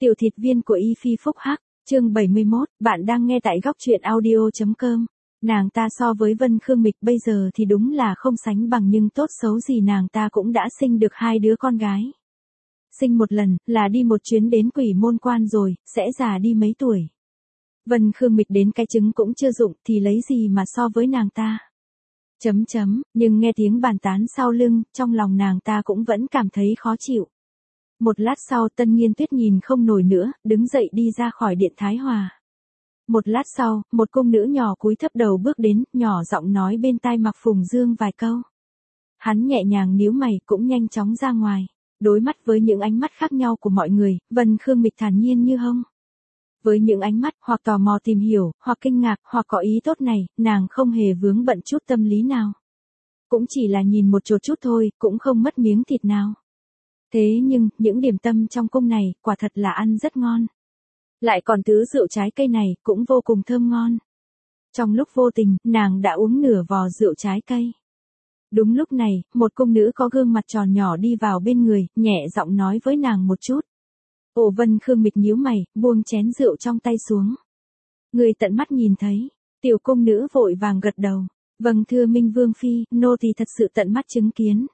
Tiểu thịt viên của Y Phi Phúc Hắc, chương 71, bạn đang nghe tại góc truyện audio.com. Nàng ta so với Vân Khương Mịch bây giờ thì đúng là không sánh bằng, nhưng tốt xấu gì nàng ta cũng đã sinh được 2 đứa con gái. Sinh một lần là đi một chuyến đến Quỷ Môn Quan rồi, sẽ già đi mấy tuổi. Vân Khương Mịch đến cái trứng cũng chưa dụng thì lấy gì mà so với nàng ta. Nhưng nghe tiếng bàn tán sau lưng, trong lòng nàng ta cũng vẫn cảm thấy khó chịu. Một lát sau Tân Nghiên Tuyết nhìn không nổi nữa, đứng dậy đi ra khỏi điện Thái Hòa. Một lát sau, một cung nữ nhỏ cúi thấp đầu bước đến, nhỏ giọng nói bên tai Mạc Phùng Dương vài câu. Hắn nhẹ nhàng nhíu mày cũng nhanh chóng ra ngoài. Đối mắt với những ánh mắt khác nhau của mọi người, Vân Khương Mịch thản nhiên như hông. Với những ánh mắt hoặc tò mò tìm hiểu, hoặc kinh ngạc, hoặc có ý tốt này, nàng không hề vướng bận chút tâm lý nào. Cũng chỉ là nhìn một chút thôi, cũng không mất miếng thịt nào. Thế nhưng, những điểm tâm trong cung này, quả thật là ăn rất ngon. Lại còn thứ rượu trái cây này, cũng vô cùng thơm ngon. Trong lúc vô tình, nàng đã uống nửa vò rượu trái cây. Đúng lúc này, một cung nữ có gương mặt tròn nhỏ đi vào bên người, nhẹ giọng nói với nàng một chút. Ồ, Vân Khương Mịch nhíu mày, buông chén rượu trong tay xuống. Người tận mắt nhìn thấy, tiểu cung nữ vội vàng gật đầu. Vâng thưa Minh Vương Phi, nô tỳ thật sự tận mắt chứng kiến.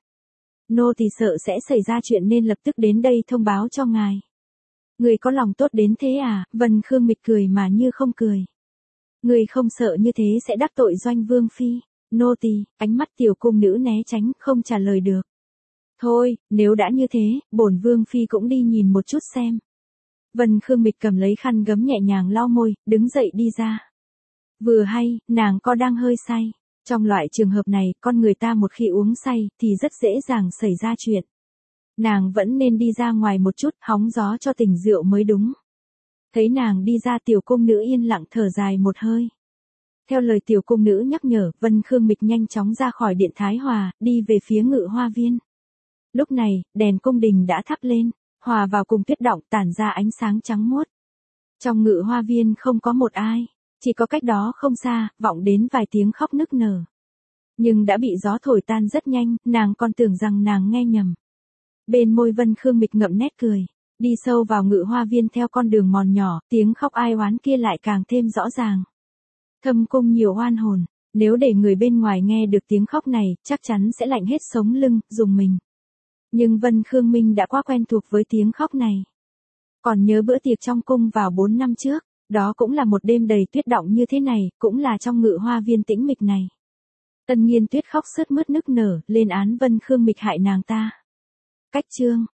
Nô tỳ sợ sẽ xảy ra chuyện nên lập tức đến đây thông báo cho ngài. Người có lòng tốt đến thế à? Vân Khương Mịch cười mà như không cười. Người không sợ như thế sẽ đắc tội Doanh Vương Phi. Nô tỳ, ánh mắt tiểu cung nữ né tránh, không trả lời được. Thôi, nếu đã như thế, bổn Vương Phi cũng đi nhìn một chút xem. Vân Khương Mịch cầm lấy khăn gấm nhẹ nhàng lau môi, đứng dậy đi ra. Vừa hay, nàng có đang hơi say. Trong loại trường hợp này, con người ta một khi uống say, thì rất dễ dàng xảy ra chuyện. Nàng vẫn nên đi ra ngoài một chút, hóng gió cho tỉnh rượu mới đúng. Thấy nàng đi ra, tiểu cung nữ yên lặng thở dài một hơi. Theo lời tiểu cung nữ nhắc nhở, Vân Khương Mịch nhanh chóng ra khỏi điện Thái Hòa, đi về phía Ngự Hoa Viên. Lúc này, đèn cung đình đã thắp lên, hòa vào cùng tuyết động tản ra ánh sáng trắng muốt. Trong Ngự Hoa Viên không có một ai. Chỉ có cách đó không xa, vọng đến vài tiếng khóc nức nở. Nhưng đã bị gió thổi tan rất nhanh, nàng còn tưởng rằng nàng nghe nhầm. Bên môi Vân Khương Mịch ngậm nét cười. Đi sâu vào Ngự Hoa Viên theo con đường mòn nhỏ, tiếng khóc ai oán kia lại càng thêm rõ ràng. Thâm cung nhiều oan hồn, nếu để người bên ngoài nghe được tiếng khóc này, chắc chắn sẽ lạnh hết sống lưng, rùng mình. Nhưng Vân Khương Minh đã quá quen thuộc với tiếng khóc này. Còn nhớ bữa tiệc trong cung vào 4 năm trước. Đó cũng là một đêm đầy tuyết động như thế này, cũng là trong Ngự Hoa Viên tĩnh mịch này. Tân Nghiên Tuyết khóc sướt mướt nức nở, lên án Vân Khương Mịch hại nàng ta. Cách chương